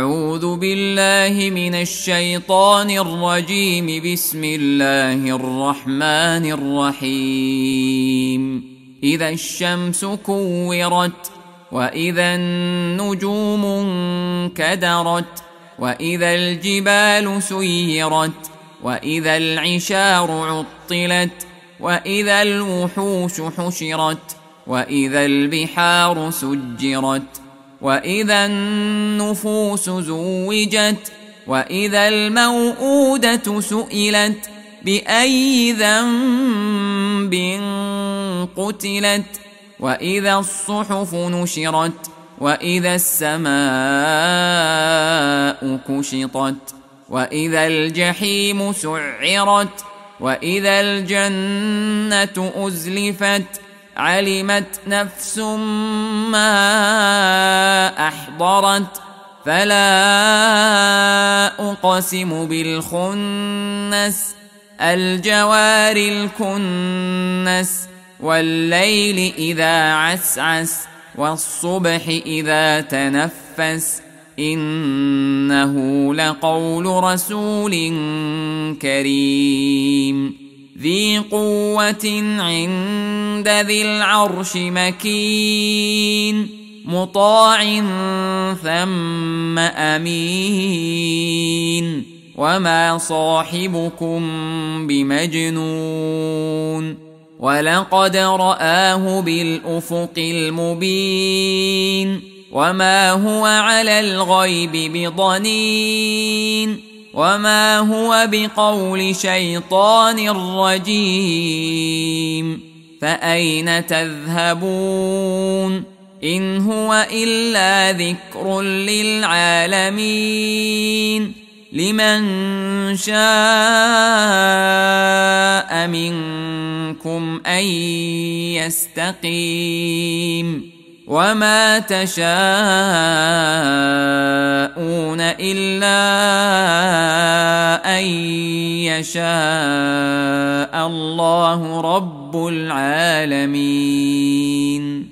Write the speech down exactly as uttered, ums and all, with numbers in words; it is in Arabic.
أعوذ بالله من الشيطان الرجيم. بسم الله الرحمن الرحيم. إذا الشمس كورت، وإذا النجوم انكدرت، وإذا الجبال سيرت، وإذا العشار عطلت، وإذا الوحوش حشرت، وإذا البحار سجرت، وإذا النفوس زوجت، وإذا الموءودة سئلت بأي ذنب قتلت، وإذا الصحف نشرت، وإذا السماء كشطت، وإذا الجحيم سعرت، وإذا الجنة أزلفت. علمت نفس ما أحضرت. فلا أقسم بالخنس، الجوار الكنس، والليل إذا عسعس، والصبح إذا تنفس. إنه لقول رسول كريم ذي قوة عند ذي العرش مكين، مطاع ثم أمين. وما صاحبكم بمجنون، ولقد رآه بالأفق المبين. وما هو على الغيب بضنين، وما هو بقول شيطان رجيم. فأين تذهبون؟ إن هو إلا ذكر للعالمين. لمن شاء منكم أن يستقيم. وما تشاءون إلا أن يشاء الله رب العالمين.